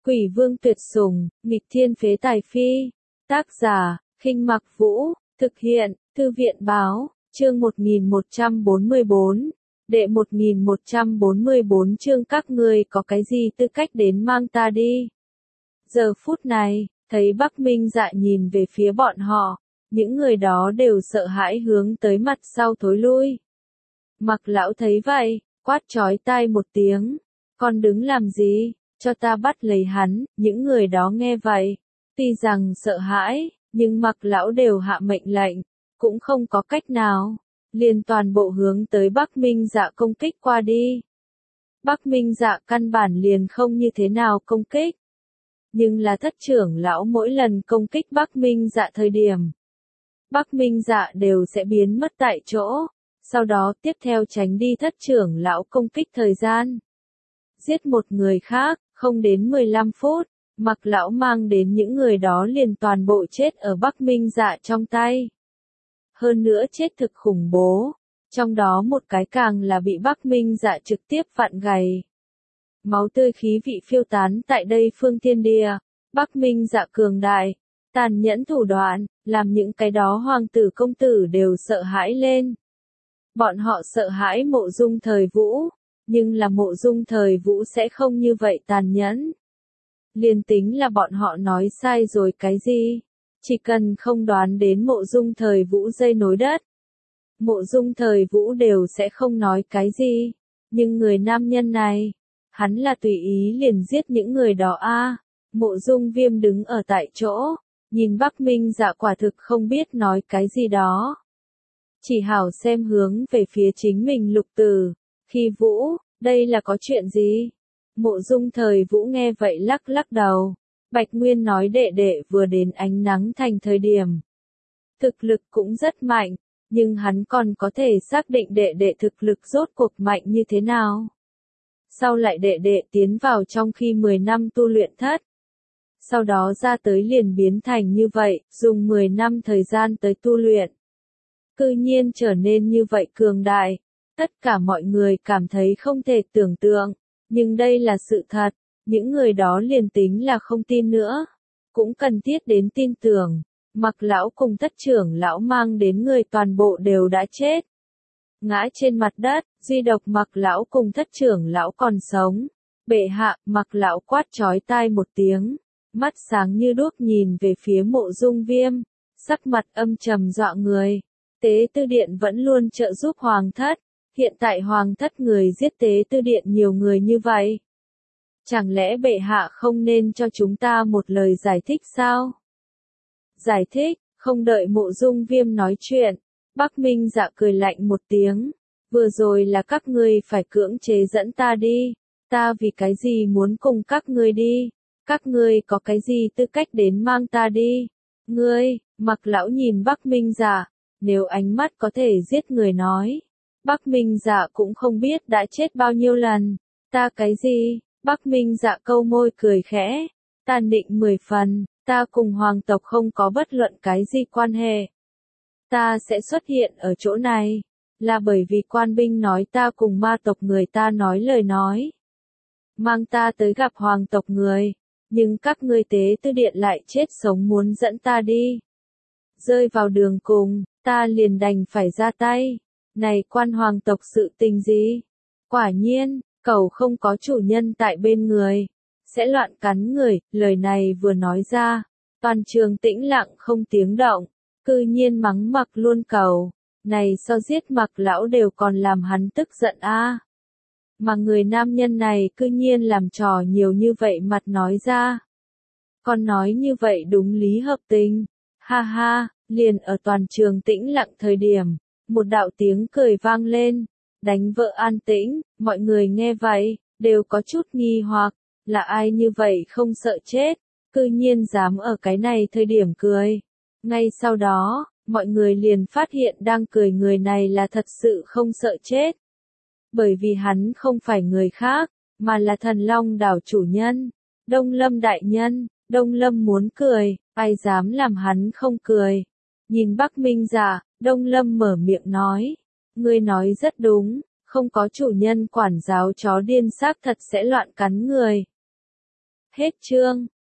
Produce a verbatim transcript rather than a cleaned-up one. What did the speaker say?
Quỷ vương tuyệt sủng, nghịch thiên phế tài phi. Tác giả, Khinh Mặc Vũ, thực hiện, Thư viện báo, chương một nghìn một trăm bốn mươi bốn. Đệ một nghìn một trăm bốn mươi bốn chương các ngươi có cái gì tư cách đến mang ta đi. Giờ phút này, thấy Bắc Minh Dạ nhìn về phía bọn họ, những người đó đều sợ hãi hướng tới mặt sau thối lui. Mặc lão thấy vậy, quát chói tai một tiếng, con đứng làm gì, cho ta bắt lấy hắn. Những người đó nghe vậy, tuy rằng sợ hãi, nhưng Mặc lão đều hạ mệnh lệnh, cũng không có cách nào, liền toàn bộ hướng tới Bắc Minh Dạ công kích qua đi. Bắc Minh Dạ căn bản liền không như thế nào công kích, nhưng là thất trưởng lão mỗi lần công kích Bắc Minh Dạ thời điểm, Bắc Minh Dạ đều sẽ biến mất tại chỗ, sau đó tiếp theo tránh đi thất trưởng lão công kích thời gian. Giết một người khác, không đến mười lăm phút, Mặc lão mang đến những người đó liền toàn bộ chết ở Bắc Minh Dạ trong tay. Hơn nữa chết thực khủng bố, trong đó một cái càng là bị Bắc Minh Dạ trực tiếp vặn gầy. Máu tươi khí vị phiêu tán tại đây phương thiên địa, Bắc Minh Dạ cường đại, tàn nhẫn thủ đoạn, làm những cái đó hoàng tử công tử đều sợ hãi lên. Bọn họ sợ hãi Mộ Dung Thời Vũ, nhưng là Mộ Dung Thời Vũ sẽ không như vậy tàn nhẫn. Liên tính là bọn họ nói sai rồi cái gì, chỉ cần không đoán đến Mộ Dung Thời Vũ dây nối đất, Mộ Dung Thời Vũ đều sẽ không nói cái gì. Nhưng người nam nhân này, hắn là tùy ý liền giết những người đó a. À, Mộ Dung Viêm đứng ở tại chỗ, nhìn Bắc Minh Dạ quả thực không biết nói cái gì đó. Chỉ hảo xem hướng về phía chính mình Lục Tử, khi Vũ, đây là có chuyện gì? Mộ Dung Thời Vũ nghe vậy lắc lắc đầu. Bạch Nguyên nói đệ đệ vừa đến ánh nắng thành thời điểm, thực lực cũng rất mạnh, nhưng hắn còn có thể xác định đệ đệ thực lực rốt cuộc mạnh như thế nào. Sau lại đệ đệ tiến vào trong khi mười năm tu luyện thất, sau đó ra tới liền biến thành như vậy, dùng mười năm thời gian tới tu luyện. Cư nhiên trở nên như vậy cường đại, tất cả mọi người cảm thấy không thể tưởng tượng, nhưng đây là sự thật, những người đó liền tính là không tin nữa, cũng cần thiết đến tin tưởng. Mặc lão cùng thất trưởng lão mang đến người toàn bộ đều đã chết, ngã trên mặt đất, duy độc Mặc lão cùng thất trưởng lão còn sống. Bệ hạ, Mặc lão quát chói tai một tiếng, mắt sáng như đuốc nhìn về phía Mộ Dung Viêm, sắc mặt âm trầm dọa người. Tế Tư Điện vẫn luôn trợ giúp Hoàng thất, hiện tại Hoàng thất người giết Tế Tư Điện nhiều người như vậy. Chẳng lẽ bệ hạ không nên cho chúng ta một lời giải thích sao? Giải thích, không đợi Mộ Dung Viêm nói chuyện, Bắc Minh Dạ cười lạnh một tiếng, vừa rồi là các ngươi phải cưỡng chế dẫn ta đi, ta vì cái gì muốn cùng các ngươi đi, các ngươi có cái gì tư cách đến mang ta đi? Ngươi, Mặc lão nhìn Bắc Minh Dạ, nếu ánh mắt có thể giết người nói, Bắc Minh Dạ cũng không biết đã chết bao nhiêu lần. Ta cái gì? Bắc Minh Dạ câu môi cười khẽ, tàn định mười phần, ta cùng hoàng tộc không có bất luận cái gì quan hệ. Ta sẽ xuất hiện ở chỗ này, là bởi vì quan binh nói ta cùng ma tộc người ta nói lời nói. Mang ta tới gặp hoàng tộc người, nhưng các ngươi Tế Tư Điện lại chết sống muốn dẫn ta đi. Rơi vào đường cùng, ta liền đành phải ra tay. Này quan hoàng tộc sự tình gì? Quả nhiên, cẩu không có chủ nhân tại bên người, sẽ loạn cắn người. Lời này vừa nói ra, toàn trường tĩnh lặng không tiếng động, cư nhiên mắng Mặc luôn cẩu. Này so giết Mặc lão đều còn làm hắn tức giận a. À. Mà người nam nhân này cư nhiên làm trò nhiều như vậy mặt nói ra. Còn nói như vậy đúng lý hợp tình. Ha ha, liền ở toàn trường tĩnh lặng thời điểm, một đạo tiếng cười vang lên, đánh vỡ an tĩnh. Mọi người nghe vậy, đều có chút nghi hoặc, là ai như vậy không sợ chết, cư nhiên dám ở cái này thời điểm cười. Ngay sau đó, mọi người liền phát hiện đang cười người này là thật sự không sợ chết. Bởi vì hắn không phải người khác, mà là Thần Long đảo chủ nhân, Đông Lâm đại nhân. Đông Lâm muốn cười, ai dám làm hắn không cười. Nhìn Bắc Minh Dạ, Đông Lâm mở miệng nói, ngươi nói rất đúng, không có chủ nhân quản giáo chó điên xác thật sẽ loạn cắn người. Hết chương.